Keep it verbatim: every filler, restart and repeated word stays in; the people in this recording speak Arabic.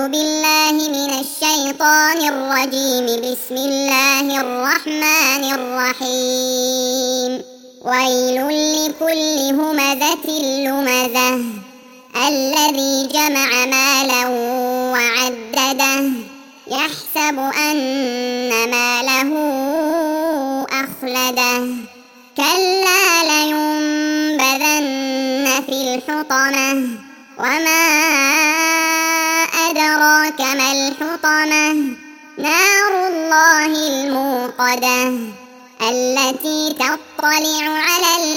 بالله من الشيطان الرجيم. بسم الله الرحمن الرحيم. ويل لكل همزة لمزة الذي جمع مالا وعدده يحسب أن ماله أخلده كلا لينبذن في الحطمة وما أدراك ما الحطمة نار الله الموقدة التي تطلع على